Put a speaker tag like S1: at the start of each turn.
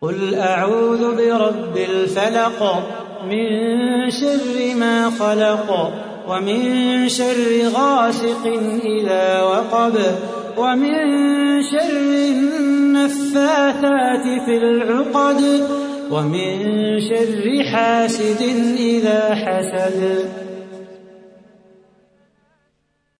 S1: قل أعوذ برب الفلق من شر ما خلق ومن شر غاسق إذا وقب ومن شر النفاثات في العقد ومن شر حاسد إذا حسد.